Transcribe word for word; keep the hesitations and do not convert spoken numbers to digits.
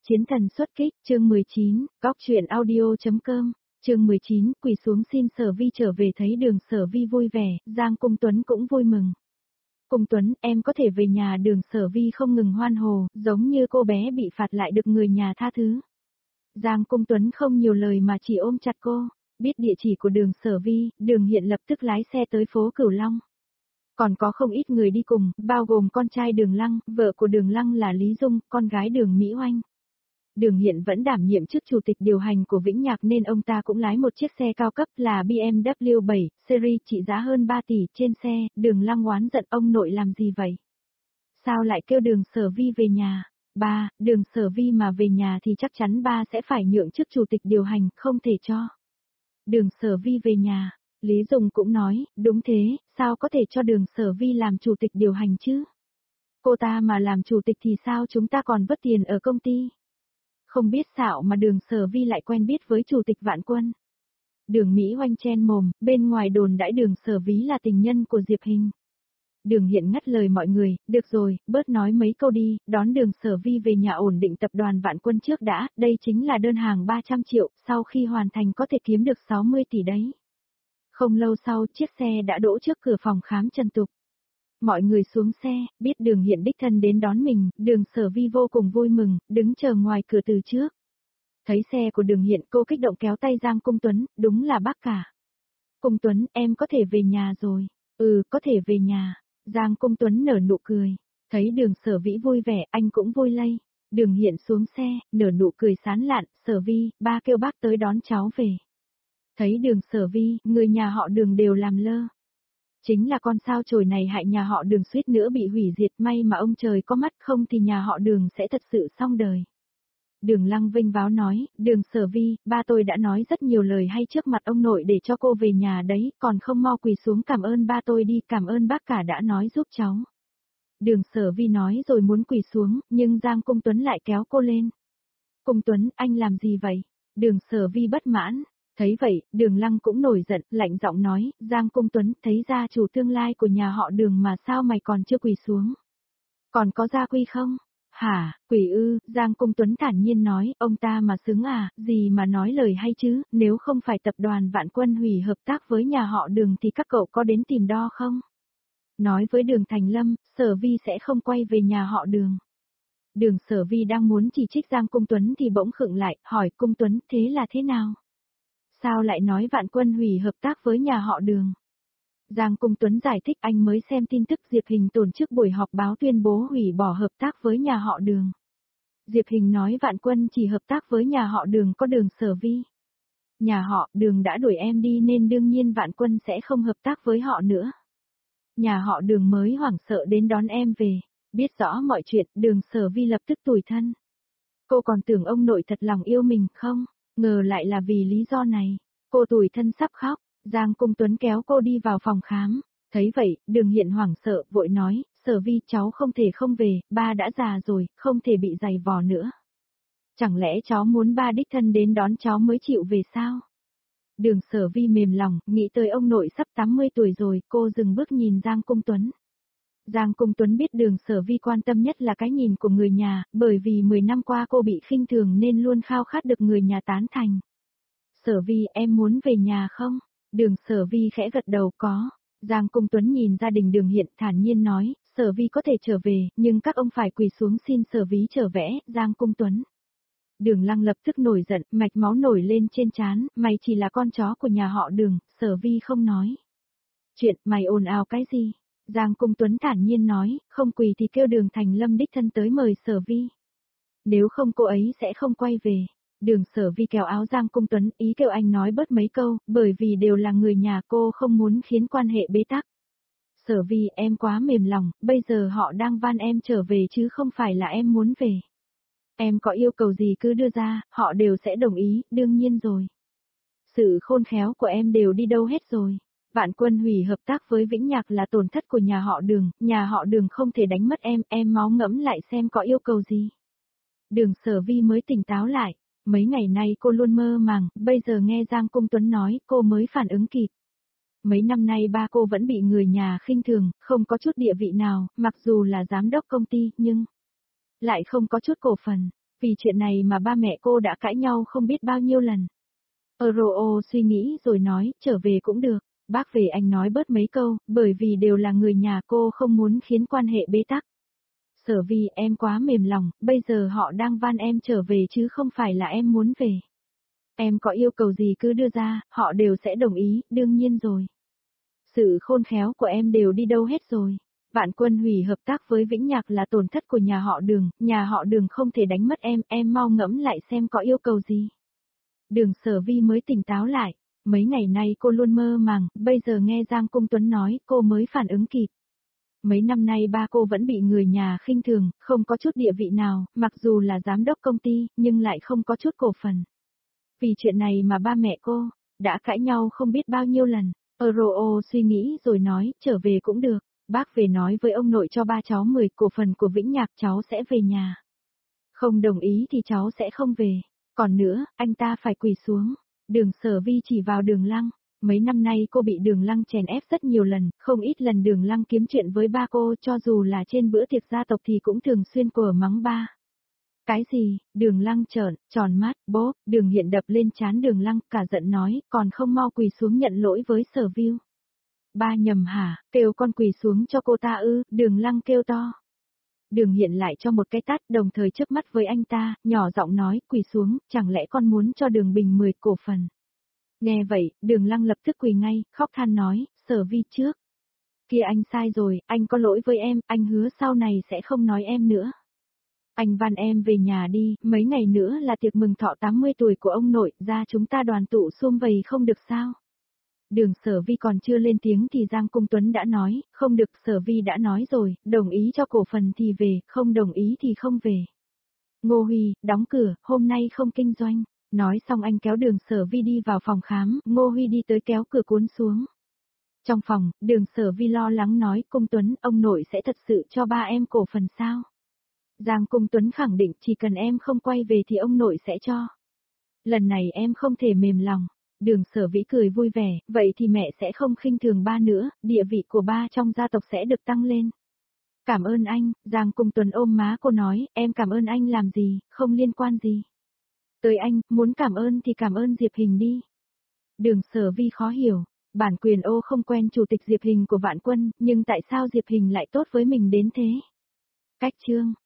Chiến thần xuất kích, chương mười chín, góc truyện audio.com, chương mười chín, quỳ xuống xin Sở Vi trở về thấy Đường Sở Vi vui vẻ, Giang Cung Tuấn cũng vui mừng. Cung Tuấn, em có thể về nhà. Đường Sở Vi không ngừng hoan hô, giống như cô bé bị phạt lại được người nhà tha thứ. Giang Cung Tuấn không nhiều lời mà chỉ ôm chặt cô, biết địa chỉ của Đường Sở Vi, Đường Hiện lập tức lái xe tới phố Cửu Long. Còn có không ít người đi cùng, bao gồm con trai Đường Lăng, vợ của Đường Lăng là Lý Dung, con gái Đường Mỹ Oanh. Đường Hiện vẫn đảm nhiệm chức chủ tịch điều hành của Vĩnh Nhạc nên ông ta cũng lái một chiếc xe cao cấp là bê em vê bảy, series trị giá hơn ba tỷ. Trên xe, Đường Lăng oán giận ông nội làm gì vậy? Sao lại kêu Đường Sở Vi về nhà? Ba, Đường Sở Vi mà về nhà thì chắc chắn ba sẽ phải nhượng chức chủ tịch điều hành, không thể cho Đường Sở Vi về nhà. Lý Dung cũng nói, đúng thế, sao có thể cho Đường Sở Vi làm chủ tịch điều hành chứ? Cô ta mà làm chủ tịch thì sao chúng ta còn vất tiền ở công ty? Không biết xạo mà Đường Sở Vi lại quen biết với chủ tịch Vạn Quân. Đường Mỹ Oanh chen mồm, bên ngoài đồn đãi Đường Sở Vi là tình nhân của Diệp Hình. Đường Hiện ngắt lời mọi người, được rồi, bớt nói mấy câu đi, đón Đường Sở Vi về nhà ổn định tập đoàn Vạn Quân trước đã, đây chính là đơn hàng ba trăm triệu, sau khi hoàn thành có thể kiếm được sáu mươi tỷ đấy. Không lâu sau, chiếc xe đã đỗ trước cửa phòng khám Trần Tục. Mọi người xuống xe, biết Đường Hiện đích thân đến đón mình, Đường Sở Vi vô cùng vui mừng, đứng chờ ngoài cửa từ trước. Thấy xe của Đường Hiện, cô kích động kéo tay Giang Cung Tuấn, đúng là bác cả. Cung Tuấn, em có thể về nhà rồi. Ừ, có thể về nhà. Giang Cung Tuấn nở nụ cười. Thấy Đường Sở Vĩ vui vẻ, anh cũng vui lây. Đường Hiện xuống xe, nở nụ cười sán lạn, Sở Vi, ba kêu bác tới đón cháu về. Thấy Đường Sở Vi, người nhà họ Đường đều làm lơ. Chính là con sao chổi này hại nhà họ Đường suýt nữa bị hủy diệt, may mà ông trời có mắt, không thì nhà họ Đường sẽ thật sự xong đời. Đường Lăng vênh váo nói, Đường Sở Vi, ba tôi đã nói rất nhiều lời hay trước mặt ông nội để cho cô về nhà đấy, còn không mau quỳ xuống cảm ơn ba tôi đi, cảm ơn bác cả đã nói giúp cháu. Đường Sở Vi nói rồi muốn quỳ xuống, nhưng Giang Cung Tuấn lại kéo cô lên. Cung Tuấn, anh làm gì vậy? Đường Sở Vi bất mãn. Thấy vậy, Đường Lăng cũng nổi giận, lạnh giọng nói, Giang Cung Tuấn, thấy gia chủ tương lai của nhà họ Đường mà sao mày còn chưa quỳ xuống? Còn có gia quy không? Hả, quỳ ư? Giang Cung Tuấn thản nhiên nói, ông ta mà xứng à, gì mà nói lời hay chứ, nếu không phải tập đoàn Vạn Quân hủy hợp tác với nhà họ Đường thì các cậu có đến tìm đo không? Nói với Đường Thành Lâm, Sở Vi sẽ không quay về nhà họ Đường. Đường Sở Vi đang muốn chỉ trích Giang Cung Tuấn thì bỗng khựng lại, hỏi Cung Tuấn, thế là thế nào? Sao lại nói Vạn Quân hủy hợp tác với nhà họ Đường? Giang Cung Tuấn giải thích, anh mới xem tin tức Diệp Hình tổ chức buổi họp báo tuyên bố hủy bỏ hợp tác với nhà họ Đường. Diệp Hình nói Vạn Quân chỉ hợp tác với nhà họ Đường có Đường Sở Vi. Nhà họ Đường đã đuổi em đi nên đương nhiên Vạn Quân sẽ không hợp tác với họ nữa. Nhà họ Đường mới hoảng sợ đến đón em về, biết rõ mọi chuyện, Đường Sở Vi lập tức tủi thân. Cô còn tưởng ông nội thật lòng yêu mình không? Ngờ lại là vì lý do này. Cô tủi thân sắp khóc, Giang Cung Tuấn kéo cô đi vào phòng khám. Thấy vậy, Đường Hiện hoảng sợ, vội nói, Sở Vi cháu không thể không về, ba đã già rồi, không thể bị giày vò nữa. Chẳng lẽ cháu muốn ba đích thân đến đón cháu mới chịu về sao? Đường Sở Vi mềm lòng, nghĩ tới ông nội sắp tám mươi tuổi rồi, cô dừng bước nhìn Giang Cung Tuấn. Giang Cung Tuấn biết Đường Sở Vi quan tâm nhất là cái nhìn của người nhà, bởi vì mười năm qua cô bị khinh thường nên luôn khao khát được người nhà tán thành. Sở Vi, em muốn về nhà không? Đường Sở Vi khẽ gật đầu, có. Giang Cung Tuấn nhìn gia đình Đường Hiện thản nhiên nói, Sở Vi có thể trở về, nhưng các ông phải quỳ xuống xin Sở Vi trở vẽ, Giang Cung Tuấn. Đường Lăng lập tức nổi giận, mạch máu nổi lên trên trán, mày chỉ là con chó của nhà họ Đường, Sở Vi không nói. Chuyện, mày ồn ào cái gì? Giang Cung Tuấn thản nhiên nói, không quỳ thì kêu Đường Thành Lâm đích thân tới mời Sở Vi. Nếu không cô ấy sẽ không quay về. Đường Sở Vi kéo áo Giang Cung Tuấn, ý kêu anh nói bớt mấy câu, bởi vì đều là người nhà cô không muốn khiến quan hệ bế tắc. Sở Vi, em quá mềm lòng, bây giờ họ đang van em trở về chứ không phải là em muốn về. Em có yêu cầu gì cứ đưa ra, họ đều sẽ đồng ý, đương nhiên rồi. Sự khôn khéo của em đều đi đâu hết rồi. Vạn Quân hủy hợp tác với Vĩnh Nhạc là tổn thất của nhà họ Đường, nhà họ Đường không thể đánh mất em, em máu ngẫm lại xem có yêu cầu gì. Đường Sở Vi mới tỉnh táo lại, mấy ngày nay cô luôn mơ màng, bây giờ nghe Giang Cung Tuấn nói cô mới phản ứng kịp. Mấy năm nay ba cô vẫn bị người nhà khinh thường, không có chút địa vị nào, mặc dù là giám đốc công ty nhưng lại không có chút cổ phần. Vì chuyện này mà ba mẹ cô đã cãi nhau không biết bao nhiêu lần. Euro suy nghĩ rồi nói, trở về cũng được. Bác về anh nói bớt mấy câu, bởi vì đều là người nhà cô không muốn khiến quan hệ bế tắc. Sở Vi em quá mềm lòng, bây giờ họ đang van em trở về chứ không phải là em muốn về. Em có yêu cầu gì cứ đưa ra, họ đều sẽ đồng ý, đương nhiên rồi. Sự khôn khéo của em đều đi đâu hết rồi. Vạn Quân hủy hợp tác với Vĩnh Nhạc là tổn thất của nhà họ Đường, nhà họ Đường không thể đánh mất em, em mau ngẫm lại xem có yêu cầu gì. Đường Sở Vi mới tỉnh táo lại, mấy ngày nay cô luôn mơ màng, bây giờ nghe Giang Cung Tuấn nói cô mới phản ứng kịp. Mấy năm nay ba cô vẫn bị người nhà khinh thường, không có chút địa vị nào, mặc dù là giám đốc công ty, nhưng lại không có chút cổ phần. Vì chuyện này mà ba mẹ cô đã cãi nhau không biết bao nhiêu lần. Euro suy nghĩ rồi nói, trở về cũng được. Bác về nói với ông nội cho ba cháu mười cổ phần của Vĩnh Nhạc cháu sẽ về nhà. Không đồng ý thì cháu sẽ không về. Còn nữa, anh ta phải quỳ xuống. Đường Sở Vi chỉ vào Đường Lăng. Mấy năm nay cô bị Đường Lăng chèn ép rất nhiều lần, không ít lần Đường Lăng kiếm chuyện với ba cô, cho dù là trên bữa tiệc gia tộc thì cũng thường xuyên quở mắng ba. Cái gì? Đường Lăng trợn, tròn mắt, bố, Đường Hiện đập lên trán Đường Lăng, cả giận nói, còn không mau quỳ xuống nhận lỗi với Sở Viu. Ba nhầm hả, kêu con quỳ xuống cho cô ta ư, Đường Lăng kêu to. Đường Hiện lại cho một cái tát, đồng thời chớp mắt với anh ta, nhỏ giọng nói, quỳ xuống, chẳng lẽ con muốn cho Đường Bình mười cổ phần. Nghe vậy, Đường Lăng lập tức quỳ ngay, khóc than nói, Sở Vi trước. Kia anh sai rồi, anh có lỗi với em, anh hứa sau này sẽ không nói em nữa. Anh van em về nhà đi, mấy ngày nữa là tiệc mừng thọ tám mươi tuổi của ông nội, ra chúng ta đoàn tụ sum vầy không được sao? Đường Sở Vi còn chưa lên tiếng thì Giang Cung Tuấn đã nói, không được, Sở Vi đã nói rồi, đồng ý cho cổ phần thì về, không đồng ý thì không về. Ngô Huy, đóng cửa, hôm nay không kinh doanh. Nói xong anh kéo Đường Sở Vi đi vào phòng khám, Ngô Huy đi tới kéo cửa cuốn xuống. Trong phòng, Đường Sở Vi lo lắng nói, Cung Tuấn, ông nội sẽ thật sự cho ba em cổ phần sao? Giang Cung Tuấn khẳng định chỉ cần em không quay về thì ông nội sẽ cho. Lần này em không thể mềm lòng. Đường Sở Vĩ cười vui vẻ, vậy thì mẹ sẽ không khinh thường ba nữa, địa vị của ba trong gia tộc sẽ được tăng lên. Cảm ơn anh, Giang Cung Tuấn ôm má cô nói, em cảm ơn anh làm gì, không liên quan gì. Tới anh, muốn cảm ơn thì cảm ơn Diệp Hình đi. Đường Sở Vi khó hiểu, bản quyền ô không quen chủ tịch Diệp Hình của Vạn Quân, nhưng tại sao Diệp Hình lại tốt với mình đến thế? Cách chương